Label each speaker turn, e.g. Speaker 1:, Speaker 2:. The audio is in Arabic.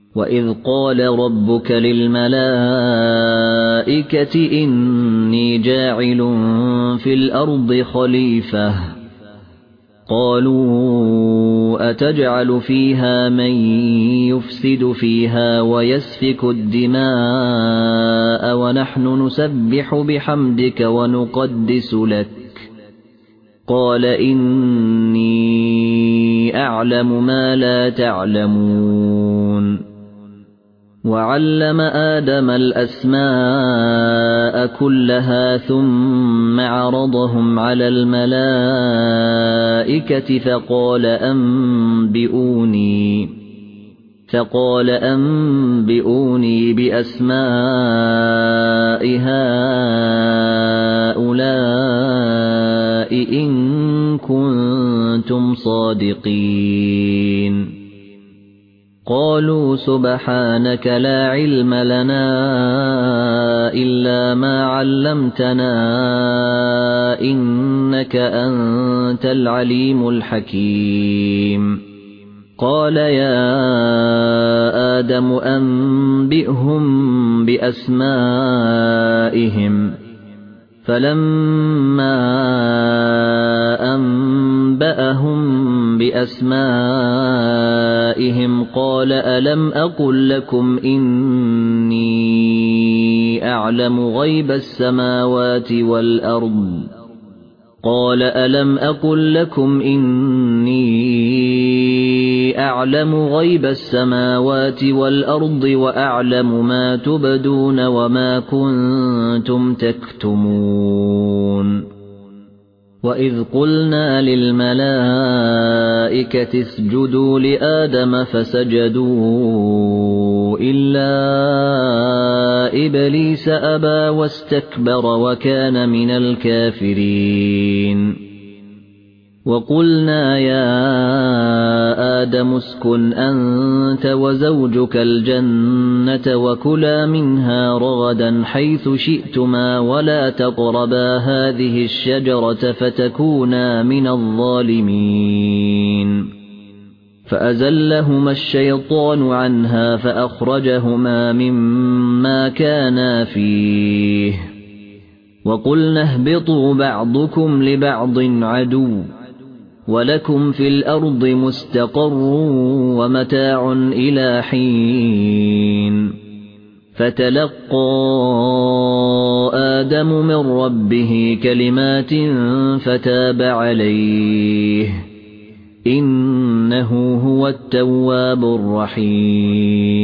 Speaker 1: وإذ قال ربك للملائكة إني جاعل في الأرض خليفة قالوا أتجعل فيها من يفسد فيها ويسفك الدماء ونحن نسبح بحمدك ونقدس لك قال إني أعلم ما لا تعلمون وعلم آدم الأسماء كلها ثم عرضهم على الملائكة فقال أنبئوني بأسماء هؤلاء إن كنتم صادقين قالوا سبحانك لا علم لنا إلا ما علمتنا إنك أنت العليم الحكيم قال يا آدم أنبئهم بأسمائهم فلما أنبأهم بأسمائهم قال ألم أقل لكم إني أعلم غيب السماوات والأرض قال ألم أقل لكم إني أعلم غيب السماوات والأرض وأعلم ما تبدون وما كنتم تكتمون وإذ قلنا للملائكة اسجدوا لآدم فسجدوا إلا إبليس أبى واستكبر وكان من الكافرين وقلنا يا آدم اسكن أنت وزوجك الجنة وكلا منها رغدا حيث شئتما ولا تقربا هذه الشجرة فتكونا من الظالمين فأزلهما الشيطان عنها فأخرجهما مما كانا فيه وقلنا اهبطوا بعضكم لبعض عدو ولكم في الأرض مستقر ومتاع إلى حين فتلقى آدم من ربه كلمات فتاب عليه إنه هو التواب الرحيم